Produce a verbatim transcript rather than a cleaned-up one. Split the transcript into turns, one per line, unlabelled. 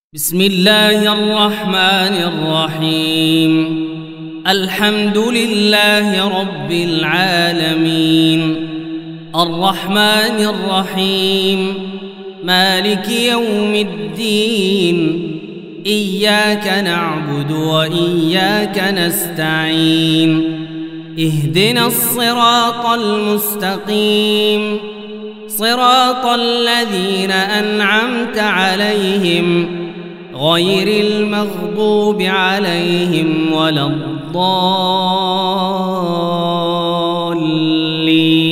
بسم الله الرحمن الرحيم. الحمد لله رب العالمين، الرحمن الرحيم، مالك يوم الدين. إياك نعبد وإياك نستعين. اهدنا الصراط المستقيم، صراط الذين أنعمت عليهم غير المغضوب عليهم ولا الضالين.